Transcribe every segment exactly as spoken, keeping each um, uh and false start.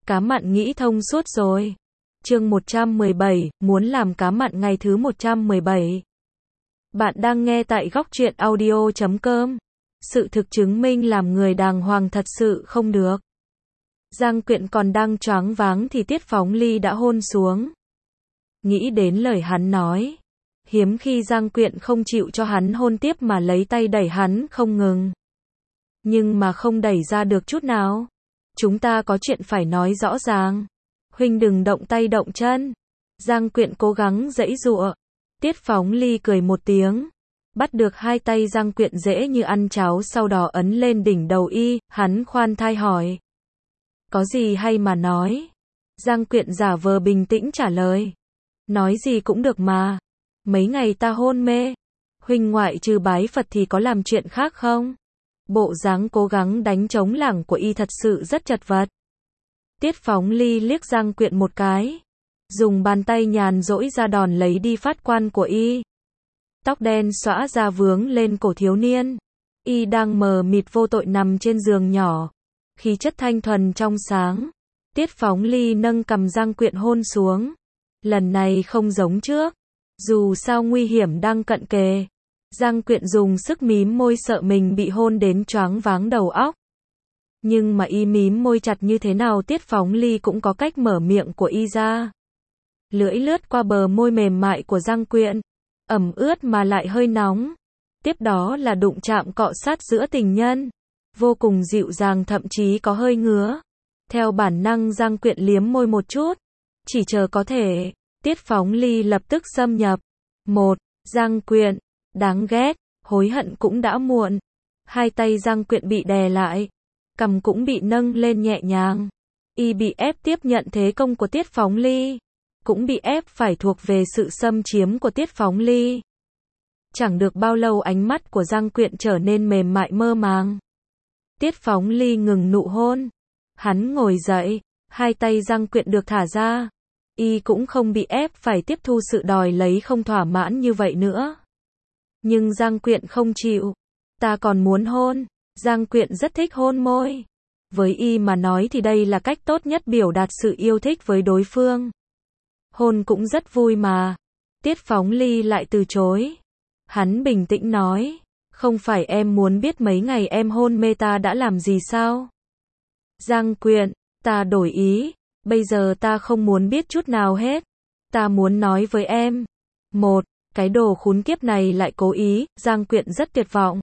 Cá mặn nghĩ thông suốt rồi. Chương một trăm mười bảy, muốn làm cá mặn ngày thứ một trăm mười bảy. Bạn đang nghe tại góc truyện audio chấm com. Sự thực chứng minh làm người đàng hoàng thật sự không được. Giang Quyện còn đang choáng váng thì Tiết Phóng Ly đã hôn xuống. Nghĩ đến lời hắn nói. Hiếm khi Giang Quyện không chịu cho hắn hôn tiếp mà lấy tay đẩy hắn không ngừng. Nhưng mà không đẩy ra được chút nào. Chúng ta có chuyện phải nói rõ ràng. Huynh đừng động tay động chân. Giang Quyện cố gắng giãy giụa. Tiết Phóng Ly cười một tiếng. Bắt được hai tay Giang Quyện dễ như ăn cháo, sau đó ấn lên đỉnh đầu y, hắn khoan thai hỏi. Có gì hay mà nói? Giang Quyện giả vờ bình tĩnh trả lời. Nói gì cũng được mà. Mấy ngày ta hôn mê. Huynh ngoại trừ bái Phật thì có làm chuyện khác không? Bộ dáng cố gắng đánh trống lảng của y thật sự rất chật vật. Tiết Phóng Ly liếc Giang Quyện một cái. Dùng bàn tay nhàn rỗi ra đòn lấy đi phát quan của y. Tóc đen xõa ra vướng lên cổ thiếu niên. Y đang mờ mịt vô tội nằm trên giường nhỏ. Khí chất thanh thuần trong sáng. Tiết Phóng Ly nâng cằm Giang Quyện hôn xuống. Lần này không giống trước. Dù sao nguy hiểm đang cận kề. Giang Quyện dùng sức mím môi sợ mình bị hôn đến choáng váng đầu óc. Nhưng mà y mím môi chặt như thế nào Tiết Phóng Ly cũng có cách mở miệng của y ra. Lưỡi lướt qua bờ môi mềm mại của Giang Quyện. Ẩm ướt mà lại hơi nóng. Tiếp đó là đụng chạm cọ sát giữa tình nhân. Vô cùng dịu dàng, thậm chí có hơi ngứa. Theo bản năng Giang Quyện liếm môi một chút. Chỉ chờ có thể. Tiết Phóng Ly lập tức xâm nhập. Một. Giang Quyện. Đáng ghét. Hối hận cũng đã muộn. Hai tay Giang Quyện bị đè lại. Cằm cũng bị nâng lên nhẹ nhàng. Y bị ép tiếp nhận thế công của Tiết Phóng Ly. Cũng bị ép phải thuộc về sự xâm chiếm của Tiết Phóng Ly. Chẳng được bao lâu ánh mắt của Giang Quyện trở nên mềm mại mơ màng. Tiết Phóng Ly ngừng nụ hôn. Hắn ngồi dậy. Hai tay Giang Quyện được thả ra. Y cũng không bị ép phải tiếp thu sự đòi lấy không thỏa mãn như vậy nữa. Nhưng Giang Quyện không chịu. Ta còn muốn hôn. Giang Quyện rất thích hôn môi. Với y mà nói thì đây là cách tốt nhất biểu đạt sự yêu thích với đối phương. Hôn cũng rất vui mà. Tiết Phóng Ly lại từ chối. Hắn bình tĩnh nói. Không phải em muốn biết mấy ngày em hôn mê ta đã làm gì sao? Giang Quyện, ta đổi ý. Bây giờ ta không muốn biết chút nào hết. Ta muốn nói với em. Một, cái đồ khốn kiếp này lại cố ý. Giang Quyện rất tuyệt vọng.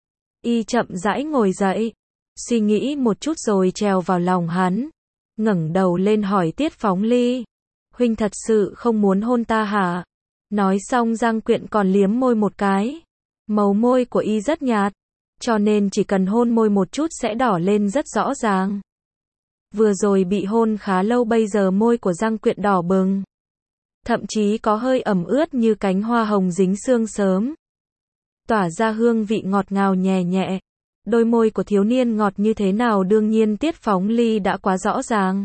Y chậm rãi ngồi dậy. Suy nghĩ một chút rồi trèo vào lòng hắn. Ngẩng đầu lên hỏi Tiết Phóng Ly. Huynh thật sự không muốn hôn ta hả? Nói xong Giang Quyện còn liếm môi một cái. Màu môi của y rất nhạt. Cho nên chỉ cần hôn môi một chút sẽ đỏ lên rất rõ ràng. Vừa rồi bị hôn khá lâu, bây giờ môi của Giang Quyện đỏ bừng. Thậm chí có hơi ẩm ướt như cánh hoa hồng dính sương sớm. Tỏa ra hương vị ngọt ngào nhẹ nhẹ. Đôi môi của thiếu niên ngọt như thế nào đương nhiên Tiết Phóng Ly đã quá rõ ràng.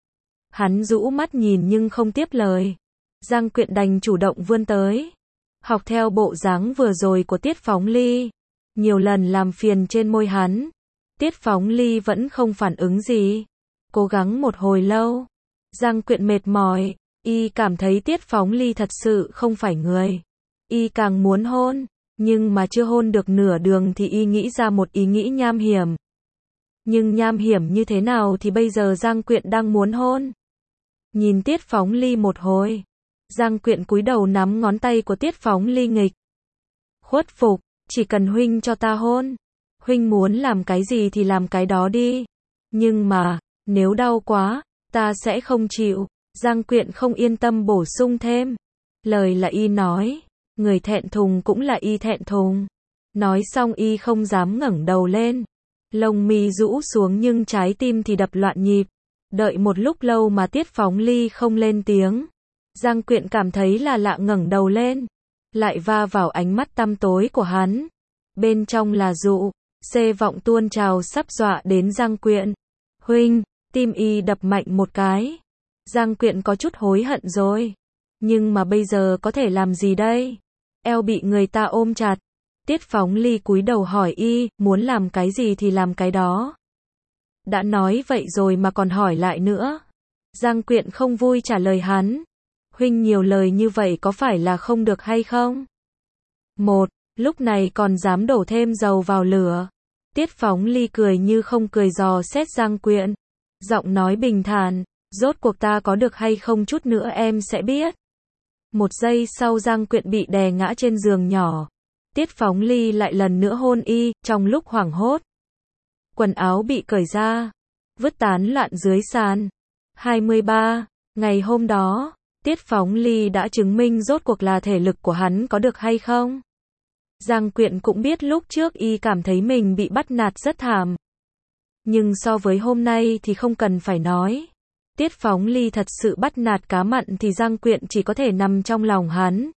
Hắn rũ mắt nhìn nhưng không tiếp lời. Giang Quyện đành chủ động vươn tới. Học theo bộ dáng vừa rồi của Tiết Phóng Ly. Nhiều lần làm phiền trên môi hắn. Tiết Phóng Ly vẫn không phản ứng gì. Cố gắng một hồi lâu. Giang Quyện mệt mỏi. Y cảm thấy Tiết Phóng Ly thật sự không phải người. Y càng muốn hôn. Nhưng mà chưa hôn được nửa đường thì y nghĩ ra một ý nghĩ nham hiểm. Nhưng nham hiểm như thế nào thì bây giờ Giang Quyện đang muốn hôn. Nhìn Tiết Phóng Ly một hồi. Giang Quyện cúi đầu nắm ngón tay của Tiết Phóng Ly nghịch. Khuất phục, chỉ cần huynh cho ta hôn. Huynh muốn làm cái gì thì làm cái đó đi. Nhưng mà, nếu đau quá, ta sẽ không chịu. Giang Quyện không yên tâm bổ sung thêm. Lời là y nói. Người thẹn thùng cũng là y thẹn thùng. Nói xong y không dám ngẩng đầu lên. Lông mi rũ xuống nhưng trái tim thì đập loạn nhịp. Đợi một lúc lâu mà Tiết Phóng Ly không lên tiếng. Giang Quyện cảm thấy là lạ, ngẩng đầu lên. Lại va vào ánh mắt tăm tối của hắn. Bên trong là dụ, xê vọng tuôn trào sắp dọa đến Giang Quyện. Huynh, tim y đập mạnh một cái. Giang Quyện có chút hối hận rồi. Nhưng mà bây giờ có thể làm gì đây? Eo bị người ta ôm chặt. Tiết Phóng Ly cúi đầu hỏi y, muốn làm cái gì thì làm cái đó. Đã nói vậy rồi mà còn hỏi lại nữa. Giang Quyện không vui trả lời hắn. Huynh nhiều lời như vậy có phải là không được hay không? Một, lúc này còn dám đổ thêm dầu vào lửa. Tiết Phóng Ly cười như không cười dò xét Giang Quyện. Giọng nói bình thản, rốt cuộc ta có được hay không chút nữa em sẽ biết. Một giây sau Giang Quyện bị đè ngã trên giường nhỏ. Tiết Phóng Ly lại lần nữa hôn y, trong lúc hoảng hốt. Quần áo bị cởi ra, vứt tán loạn dưới sàn. hai mươi ba. Ngày hôm đó, Tiết Phóng Ly đã chứng minh rốt cuộc là thể lực của hắn có được hay không. Giang Quyện cũng biết lúc trước y cảm thấy mình bị bắt nạt rất thảm. Nhưng so với hôm nay thì không cần phải nói. Tiết Phóng Ly thật sự bắt nạt cá mặn thì Giang Quyện chỉ có thể nằm trong lòng hắn.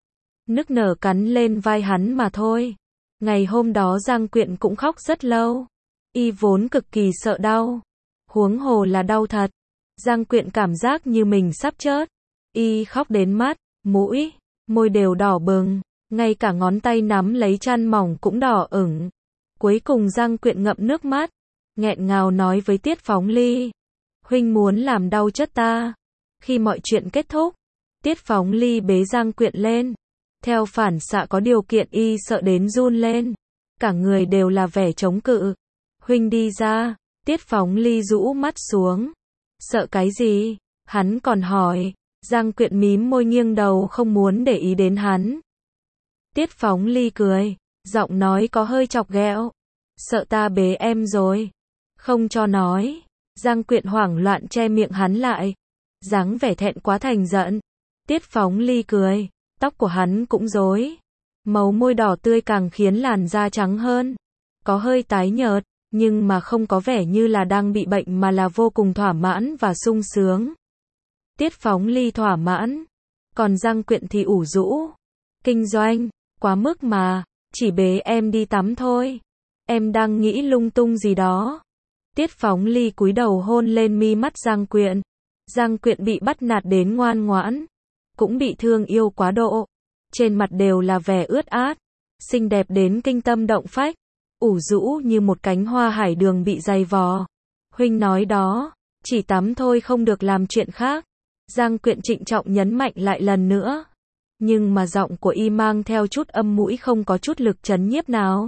Nức nở cắn lên vai hắn mà thôi. Ngày hôm đó Giang Quyện cũng khóc rất lâu. Y vốn cực kỳ sợ đau. Huống hồ là đau thật. Giang Quyện cảm giác như mình sắp chết. Y khóc đến mắt, mũi, môi đều đỏ bừng. Ngay cả ngón tay nắm lấy chăn mỏng cũng đỏ ửng. Cuối cùng Giang Quyện ngậm nước mắt, nghẹn ngào nói với Tiết Phóng Ly. Huynh muốn làm đau chất ta. Khi mọi chuyện kết thúc, Tiết Phóng Ly bế Giang Quyện lên. Theo phản xạ có điều kiện y sợ đến run lên. Cả người đều là vẻ chống cự. Huynh đi ra. Tiết Phóng Ly rũ mắt xuống. Sợ cái gì? Hắn còn hỏi. Giang Quyện mím môi nghiêng đầu không muốn để ý đến hắn. Tiết Phóng Ly cười. Giọng nói có hơi chọc ghẹo. Sợ ta bế em rồi. Không cho nói. Giang Quyện hoảng loạn che miệng hắn lại. Dáng vẻ thẹn quá thành giận. Tiết Phóng Ly cười. Tóc của hắn cũng rối. Màu môi đỏ tươi càng khiến làn da trắng hơn. Có hơi tái nhợt, nhưng mà không có vẻ như là đang bị bệnh mà là vô cùng thỏa mãn và sung sướng. Tiết Phóng Ly thỏa mãn. Còn Giang Quyện thì ủ rũ. Kinh doanh, quá mức mà, chỉ bế em đi tắm thôi. Em đang nghĩ lung tung gì đó. Tiết Phóng Ly cúi đầu hôn lên mi mắt Giang Quyện. Giang Quyện bị bắt nạt đến ngoan ngoãn. Cũng bị thương yêu quá độ. Trên mặt đều là vẻ ướt át. Xinh đẹp đến kinh tâm động phách. Ủ rũ như một cánh hoa hải đường bị dày vò. Huynh nói đó, chỉ tắm thôi không được làm chuyện khác. Giang Quyện trịnh trọng nhấn mạnh lại lần nữa. Nhưng mà giọng của y mang theo chút âm mũi không có chút lực trấn nhiếp nào.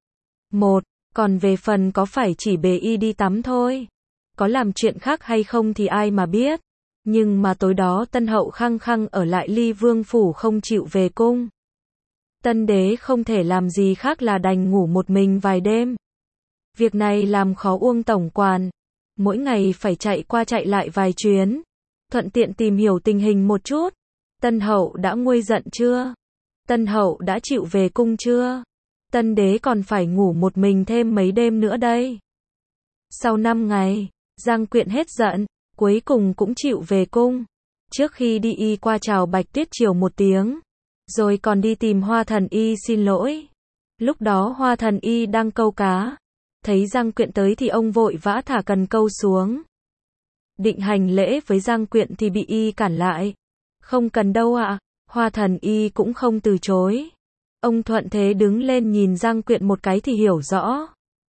Một, còn về phần có phải chỉ bế y đi tắm thôi. Có làm chuyện khác hay không thì ai mà biết. Nhưng mà tối đó Tân Hậu khăng khăng ở lại Ly Vương phủ không chịu về cung. Tân đế không thể làm gì khác là đành ngủ một mình vài đêm. Việc này làm khó Uông tổng quản. Mỗi ngày phải chạy qua chạy lại vài chuyến. Thuận tiện tìm hiểu tình hình một chút. Tân Hậu đã nguôi giận chưa? Tân Hậu đã chịu về cung chưa? Tân đế còn phải ngủ một mình thêm mấy đêm nữa đây. Sau năm ngày, Giang Quyện hết giận, cuối cùng cũng chịu về cung. Trước khi đi y qua chào Bạch Tuyết Triều một tiếng. Rồi còn đi tìm Hoa Thần Y xin lỗi. Lúc đó Hoa Thần Y đang câu cá. Thấy Giang Quyện tới thì ông vội vã thả cần câu xuống. Định hành lễ với Giang Quyện thì bị y cản lại. Không cần đâu ạ. À. Hoa Thần Y cũng không từ chối. Ông thuận thế đứng lên nhìn Giang Quyện một cái thì hiểu rõ.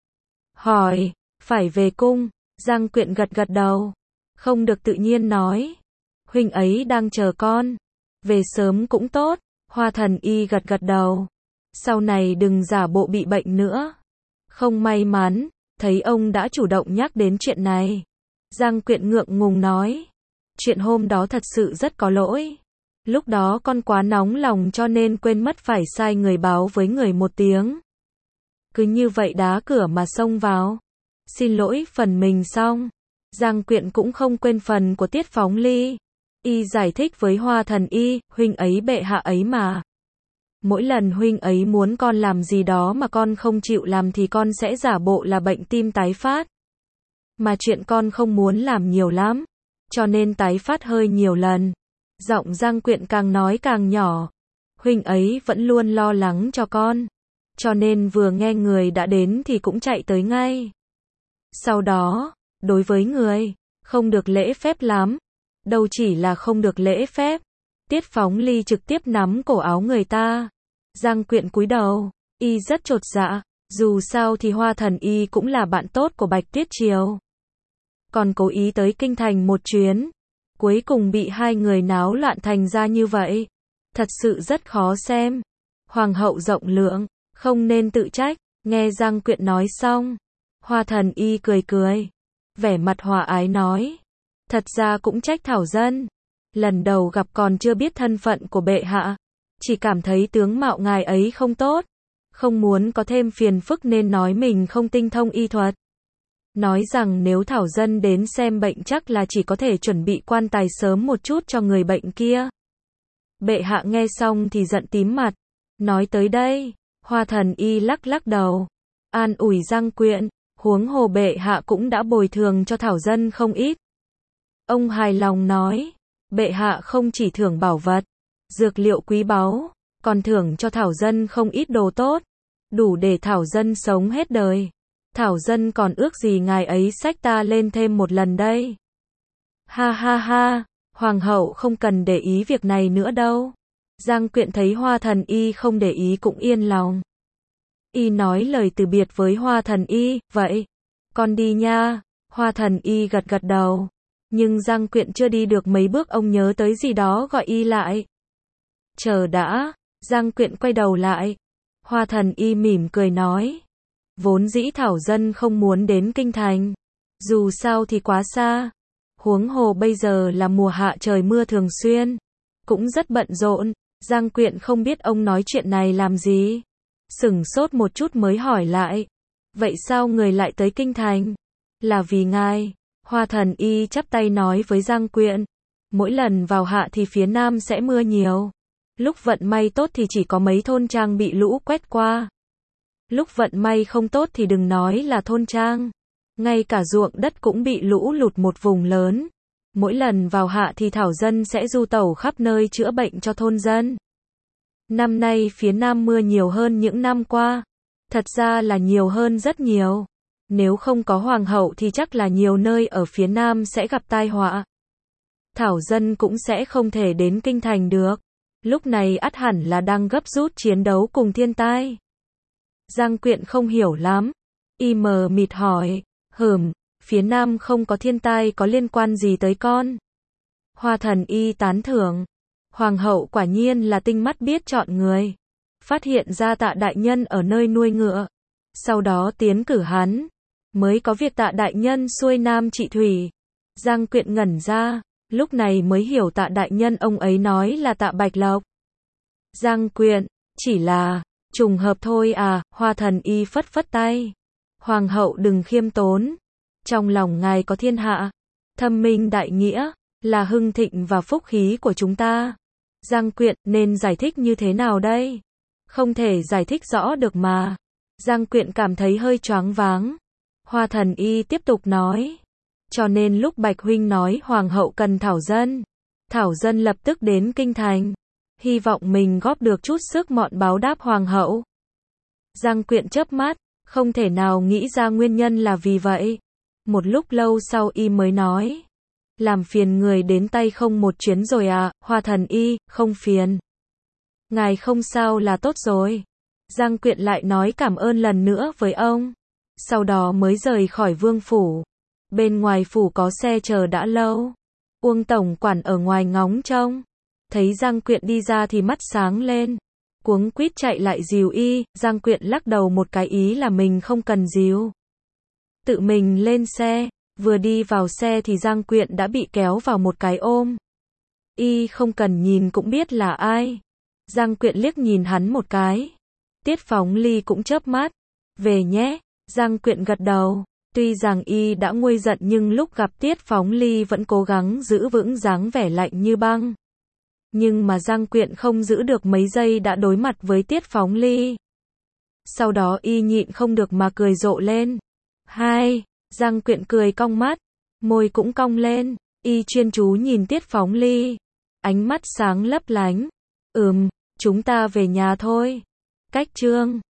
Hỏi, phải về cung. Giang Quyện gật gật đầu. Không được tự nhiên nói. Huynh ấy đang chờ con. Về sớm cũng tốt. Hoa Thần Y gật gật đầu. Sau này đừng giả bộ bị bệnh nữa. Không may mắn, thấy ông đã chủ động nhắc đến chuyện này. Giang Quyện ngượng ngùng nói. Chuyện hôm đó thật sự rất có lỗi. Lúc đó con quá nóng lòng cho nên quên mất phải sai người báo với người một tiếng. Cứ như vậy đá cửa mà xông vào. Xin lỗi phần mình xong. Giang Quyện cũng không quên phần của Tiết Phóng Ly. Y giải thích với Hoa Thần Y, huynh ấy bệ hạ ấy mà. Mỗi lần huynh ấy muốn con làm gì đó mà con không chịu làm thì con sẽ giả bộ là bệnh tim tái phát. Mà chuyện con không muốn làm nhiều lắm. Cho nên tái phát hơi nhiều lần. Giọng Giang Quyện càng nói càng nhỏ. Huynh ấy vẫn luôn lo lắng cho con. Cho nên vừa nghe người đã đến thì cũng chạy tới ngay. Sau đó, đối với người, không được lễ phép lắm. Đâu chỉ là không được lễ phép. Tiết Phóng Ly trực tiếp nắm cổ áo người ta. Giang Quyện cúi đầu, y rất chột dạ. Dù sao thì Hoa Thần Y cũng là bạn tốt của Bạch Tuyết Triều. Còn cố ý tới kinh thành một chuyến. Cuối cùng bị hai người náo loạn thành ra như vậy. Thật sự rất khó xem. Hoàng hậu rộng lượng, không nên tự trách. Nghe Giang Quyện nói xong. Hoa Thần Y cười cười. Vẻ mặt hòa ái nói. Thật ra cũng trách Thảo Dân. Lần đầu gặp còn chưa biết thân phận của bệ hạ. Chỉ cảm thấy tướng mạo ngài ấy không tốt. Không muốn có thêm phiền phức nên nói mình không tinh thông y thuật. Nói rằng nếu Thảo Dân đến xem bệnh chắc là chỉ có thể chuẩn bị quan tài sớm một chút cho người bệnh kia. Bệ hạ nghe xong thì giận tím mặt. Nói tới đây, Hoa Thần Y lắc lắc đầu. An ủi Giang Quyện, huống hồ bệ hạ cũng đã bồi thường cho Thảo Dân không ít. Ông hài lòng nói, bệ hạ không chỉ thưởng bảo vật, dược liệu quý báu, còn thưởng cho Thảo Dân không ít đồ tốt, đủ để Thảo Dân sống hết đời. Thảo Dân còn ước gì ngài ấy xách ta lên thêm một lần đây. Ha ha ha, Hoàng hậu không cần để ý việc này nữa đâu. Giang Quyện thấy Hoa Thần Y không để ý cũng yên lòng. Y nói lời từ biệt với Hoa Thần Y, vậy, con đi nha. Hoa Thần Y gật gật đầu. Nhưng Giang Quyện chưa đi được mấy bước ông nhớ tới gì đó gọi Y lại. Chờ đã, Giang Quyện quay đầu lại. Hoa Thần Y mỉm cười nói. Vốn dĩ Thảo Dân không muốn đến kinh thành. Dù sao thì quá xa. Huống hồ bây giờ là mùa hạ trời mưa thường xuyên. Cũng rất bận rộn. Giang Quyện không biết ông nói chuyện này làm gì. Sửng sốt một chút mới hỏi lại. Vậy sao người lại tới kinh thành? Là vì ngài. Hoa Thần Y chắp tay nói với Giang Quyện. Mỗi lần vào hạ thì phía nam sẽ mưa nhiều. Lúc vận may tốt thì chỉ có mấy thôn trang bị lũ quét qua. Lúc vận may không tốt thì đừng nói là thôn trang. Ngay cả ruộng đất cũng bị lũ lụt một vùng lớn. Mỗi lần vào hạ thì Thảo Dân sẽ du tẩu khắp nơi chữa bệnh cho thôn dân. Năm nay phía nam mưa nhiều hơn những năm qua. Thật ra là nhiều hơn rất nhiều. Nếu không có Hoàng hậu thì chắc là nhiều nơi ở phía nam sẽ gặp tai họa. Thảo Dân cũng sẽ không thể đến kinh thành được. Lúc này ắt hẳn là đang gấp rút chiến đấu cùng thiên tai. Giang Quyện không hiểu lắm. Y mờ mịt hỏi. Hừm, phía nam không có thiên tai có liên quan gì tới con? Hoa Thần Y tán thưởng. Hoàng hậu quả nhiên là tinh mắt biết chọn người. Phát hiện ra Tạ đại nhân ở nơi nuôi ngựa. Sau đó tiến cử hắn. Mới có việc Tạ đại nhân xuôi nam trị thủy. Giang Quyện ngẩn ra. Lúc này mới hiểu Tạ đại nhân ông ấy nói là Tạ Bạch Lộc. Giang Quyện, chỉ là trùng hợp thôi à. Hoa Thần Y phất phất tay. Hoàng hậu đừng khiêm tốn. Trong lòng ngài có thiên hạ. Thâm minh đại nghĩa. Là hưng thịnh và phúc khí của chúng ta. Giang Quyện, nên giải thích như thế nào đây? Không thể giải thích rõ được mà. Giang Quyện cảm thấy hơi choáng váng. Hoa Thần Y tiếp tục nói. Cho nên lúc Bạch huynh nói Hoàng hậu cần Thảo Dân. Thảo Dân lập tức đến kinh thành. Hy vọng mình góp được chút sức mọn báo đáp Hoàng hậu. Giang Quyện chớp mắt. Không thể nào nghĩ ra nguyên nhân là vì vậy. Một lúc lâu sau Y mới nói. Làm phiền người đến tay không một chuyến rồi à. Hoa Thần Y, không phiền. Ngài không sao là tốt rồi. Giang Quyện lại nói cảm ơn lần nữa với ông. Sau đó mới rời khỏi vương phủ. Bên ngoài phủ có xe chờ đã lâu. Uông tổng quản ở ngoài ngóng trông. Thấy Giang Quyện đi ra thì mắt sáng lên. Cuống quýt chạy lại dìu Y. Giang Quyện lắc đầu một cái ý là mình không cần dìu. Tự mình lên xe. Vừa đi vào xe thì Giang Quyện đã bị kéo vào một cái ôm. Y không cần nhìn cũng biết là ai. Giang Quyện liếc nhìn hắn một cái. Tiết Phóng Ly cũng chớp mắt. Về nhé. Giang Quyện gật đầu. Tuy rằng Y đã nguôi giận nhưng lúc gặp Tiết Phóng Ly vẫn cố gắng giữ vững dáng vẻ lạnh như băng. Nhưng mà Giang Quyện không giữ được mấy giây đã đối mặt với Tiết Phóng Ly. Sau đó Y nhịn không được mà cười rộ lên. Hai. Giang Quyện cười cong mắt. Môi cũng cong lên. Y chuyên chú nhìn Tiết Phóng Ly. Ánh mắt sáng lấp lánh. Ừm, chúng ta về nhà thôi. Cách chương